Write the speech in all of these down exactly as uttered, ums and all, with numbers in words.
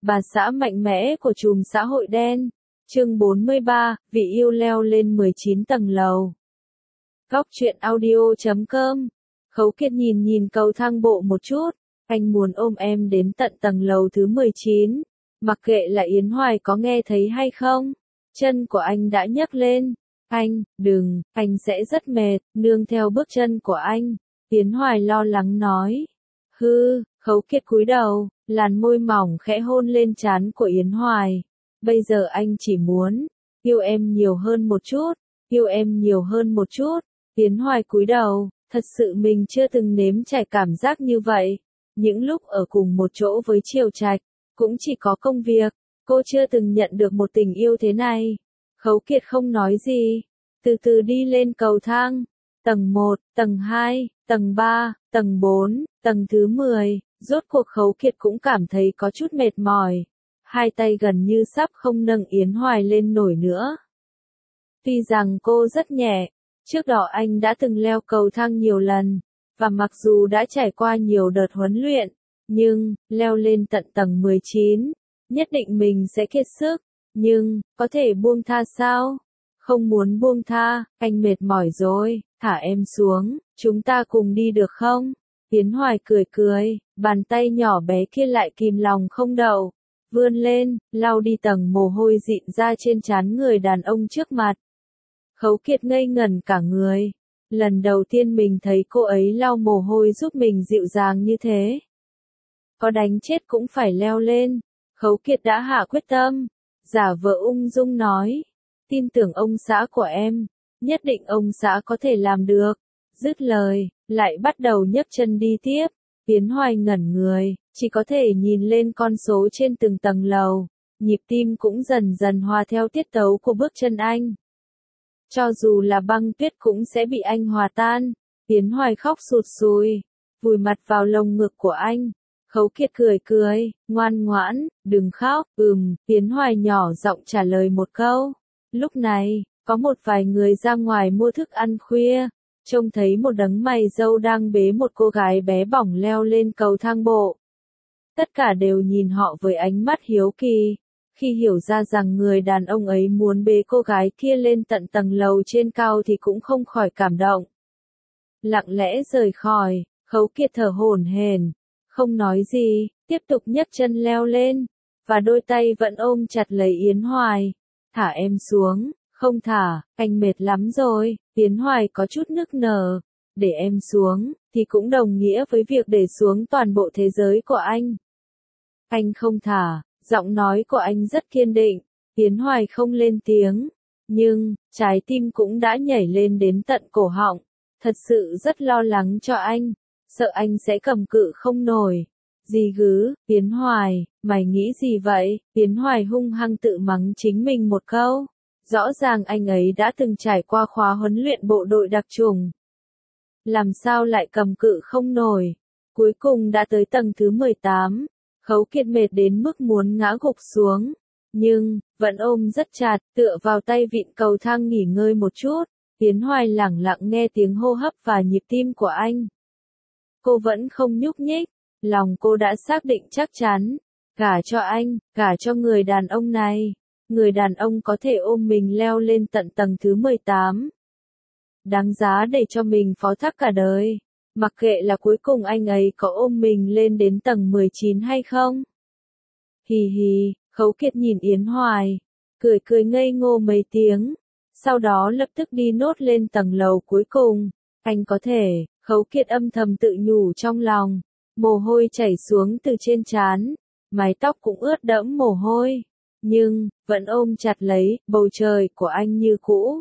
Bà xã mạnh mẽ của chùm xã hội đen. Chương bốn mươi ba, vị yêu leo lên mười chín tầng lầu. Góc truyện audio chấm com. Khấu Kiệt nhìn nhìn cầu thang bộ một chút, anh muốn ôm em đến tận tầng lầu thứ mười chín, mặc kệ là Yến Hoài có nghe thấy hay không. Chân của anh đã nhấc lên. Anh, đừng, anh sẽ rất mệt, nương theo bước chân của anh. Yến Hoài lo lắng nói. Hư, Khấu Kiệt cúi đầu, làn môi mỏng khẽ hôn lên trán của Yến Hoài. Bây giờ anh chỉ muốn, yêu em nhiều hơn một chút, yêu em nhiều hơn một chút. Yến Hoài cúi đầu, thật sự mình chưa từng nếm trải cảm giác như vậy. Những lúc ở cùng một chỗ với Triều Trạch, cũng chỉ có công việc, cô chưa từng nhận được một tình yêu thế này. Khấu Kiệt không nói gì, từ từ đi lên cầu thang. Tầng một, tầng hai, tầng ba, tầng bốn, tầng thứ mười, rốt cuộc Khấu Kiệt cũng cảm thấy có chút mệt mỏi. Hai tay gần như sắp không nâng Yến Hoài lên nổi nữa. Tuy rằng cô rất nhẹ, trước đó anh đã từng leo cầu thang nhiều lần, và mặc dù đã trải qua nhiều đợt huấn luyện, nhưng, leo lên tận tầng mười chín, nhất định mình sẽ kiệt sức, nhưng, có thể buông tha sao? Không muốn buông tha, anh mệt mỏi rồi, thả em xuống, chúng ta cùng đi được không? Yến Hoài cười cười, bàn tay nhỏ bé kia lại kìm lòng không đậu, vươn lên, lau đi tầng mồ hôi dịn ra trên trán người đàn ông trước mặt. Khấu Kiệt ngây ngẩn cả người, lần đầu tiên mình thấy cô ấy lau mồ hôi giúp mình dịu dàng như thế. Có đánh chết cũng phải leo lên, Khấu Kiệt đã hạ quyết tâm, giả vờ ung dung nói, tin tưởng ông xã của em, nhất định ông xã có thể làm được. Dứt lời, lại bắt đầu nhấc chân đi tiếp. Yến Hoài ngẩn người, chỉ có thể nhìn lên con số trên từng tầng lầu, nhịp tim cũng dần dần hòa theo tiết tấu của bước chân anh. Cho dù là băng tuyết cũng sẽ bị anh hòa tan. Yến Hoài khóc sụt sùi, vùi mặt vào lồng ngực của anh. Khấu Kiệt cười cười, ngoan ngoãn, đừng khóc. Ừm, Yến Hoài nhỏ giọng trả lời một câu. Lúc này, có một vài người ra ngoài mua thức ăn khuya, trông thấy một đấng mày râu đang bế một cô gái bé bỏng leo lên cầu thang bộ. Tất cả đều nhìn họ với ánh mắt hiếu kỳ, khi hiểu ra rằng người đàn ông ấy muốn bế cô gái kia lên tận tầng lầu trên cao thì cũng không khỏi cảm động. Lặng lẽ rời khỏi, Khấu Kiệt thở hổn hển, không nói gì, tiếp tục nhấc chân leo lên, và đôi tay vẫn ôm chặt lấy Yến Hoài. Thả em xuống, không thả, anh mệt lắm rồi. Yến Hoài có chút nức nở, để em xuống, thì cũng đồng nghĩa với việc để xuống toàn bộ thế giới của anh. Anh không thả, giọng nói của anh rất kiên định. Yến Hoài không lên tiếng, nhưng, trái tim cũng đã nhảy lên đến tận cổ họng, thật sự rất lo lắng cho anh, sợ anh sẽ cầm cự không nổi. Gì gứ, Yến Hoài, mày nghĩ gì vậy? Yến Hoài hung hăng tự mắng chính mình một câu. Rõ ràng anh ấy đã từng trải qua khóa huấn luyện bộ đội đặc chủng. Làm sao lại cầm cự không nổi? Cuối cùng đã tới tầng thứ mười tám, Khấu Kiệt mệt đến mức muốn ngã gục xuống. Nhưng, vẫn ôm rất chặt, tựa vào tay vịn cầu thang nghỉ ngơi một chút. Yến Hoài lẳng lặng nghe tiếng hô hấp và nhịp tim của anh. Cô vẫn không nhúc nhích, lòng cô đã xác định chắc chắn. Gả cho anh, gả cho người đàn ông này. Người đàn ông có thể ôm mình leo lên tận tầng thứ mười tám. Đáng giá để cho mình phó thác cả đời. Mặc kệ là cuối cùng anh ấy có ôm mình lên đến tầng mười chín hay không. Hì hì, Khấu Kiệt nhìn Yến Hoài, cười cười ngây ngô mấy tiếng. Sau đó lập tức đi nốt lên tầng lầu cuối cùng. Anh có thể, Khấu Kiệt âm thầm tự nhủ trong lòng. Mồ hôi chảy xuống từ trên trán, mái tóc cũng ướt đẫm mồ hôi. Nhưng, vẫn ôm chặt lấy, bầu trời của anh như cũ.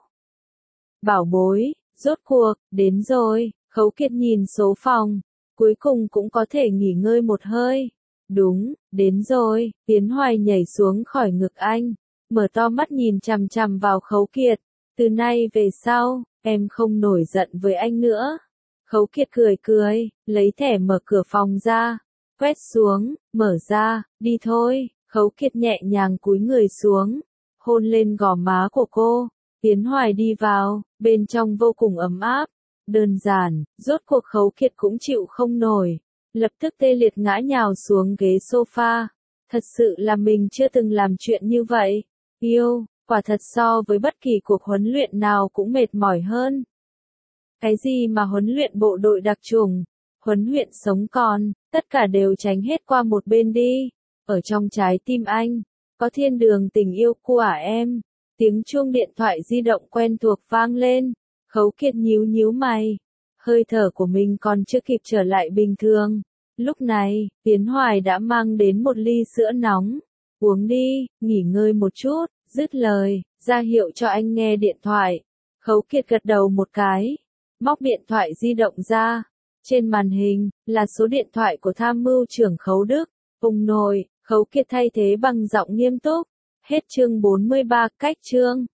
Bảo bối, rốt cuộc, đến rồi. Khấu Kiệt nhìn số phòng, cuối cùng cũng có thể nghỉ ngơi một hơi. Đúng, đến rồi. Yến Hoài nhảy xuống khỏi ngực anh, mở to mắt nhìn chằm chằm vào Khấu Kiệt. Từ nay về sau, em không nổi giận với anh nữa. Khấu Kiệt cười cười, lấy thẻ mở cửa phòng ra, quét xuống, mở ra, đi thôi. Khấu Kiệt nhẹ nhàng cúi người xuống, hôn lên gò má của cô. Yến Hoài đi vào, bên trong vô cùng ấm áp. Đơn giản, rốt cuộc Khấu Kiệt cũng chịu không nổi, lập tức tê liệt ngã nhào xuống ghế sofa. Thật sự là mình chưa từng làm chuyện như vậy. Yêu, quả thật so với bất kỳ cuộc huấn luyện nào cũng mệt mỏi hơn. Cái gì mà huấn luyện bộ đội đặc chủng, huấn luyện sống còn, tất cả đều tránh hết qua một bên đi. Ở trong trái tim anh, có thiên đường tình yêu của em. Tiếng chuông điện thoại di động quen thuộc vang lên. Khấu Kiệt nhíu nhíu mày. Hơi thở của mình còn chưa kịp trở lại bình thường. Lúc này, Tiến Hoài đã mang đến một ly sữa nóng. Uống đi, nghỉ ngơi một chút, dứt lời, ra hiệu cho anh nghe điện thoại. Khấu Kiệt gật đầu một cái, móc điện thoại di động ra. Trên màn hình, là số điện thoại của tham mưu trưởng Khấu Đức. Ông nội, Khấu Kiệt thay thế bằng giọng nghiêm túc. Hết chương bốn mươi ba, cách chương.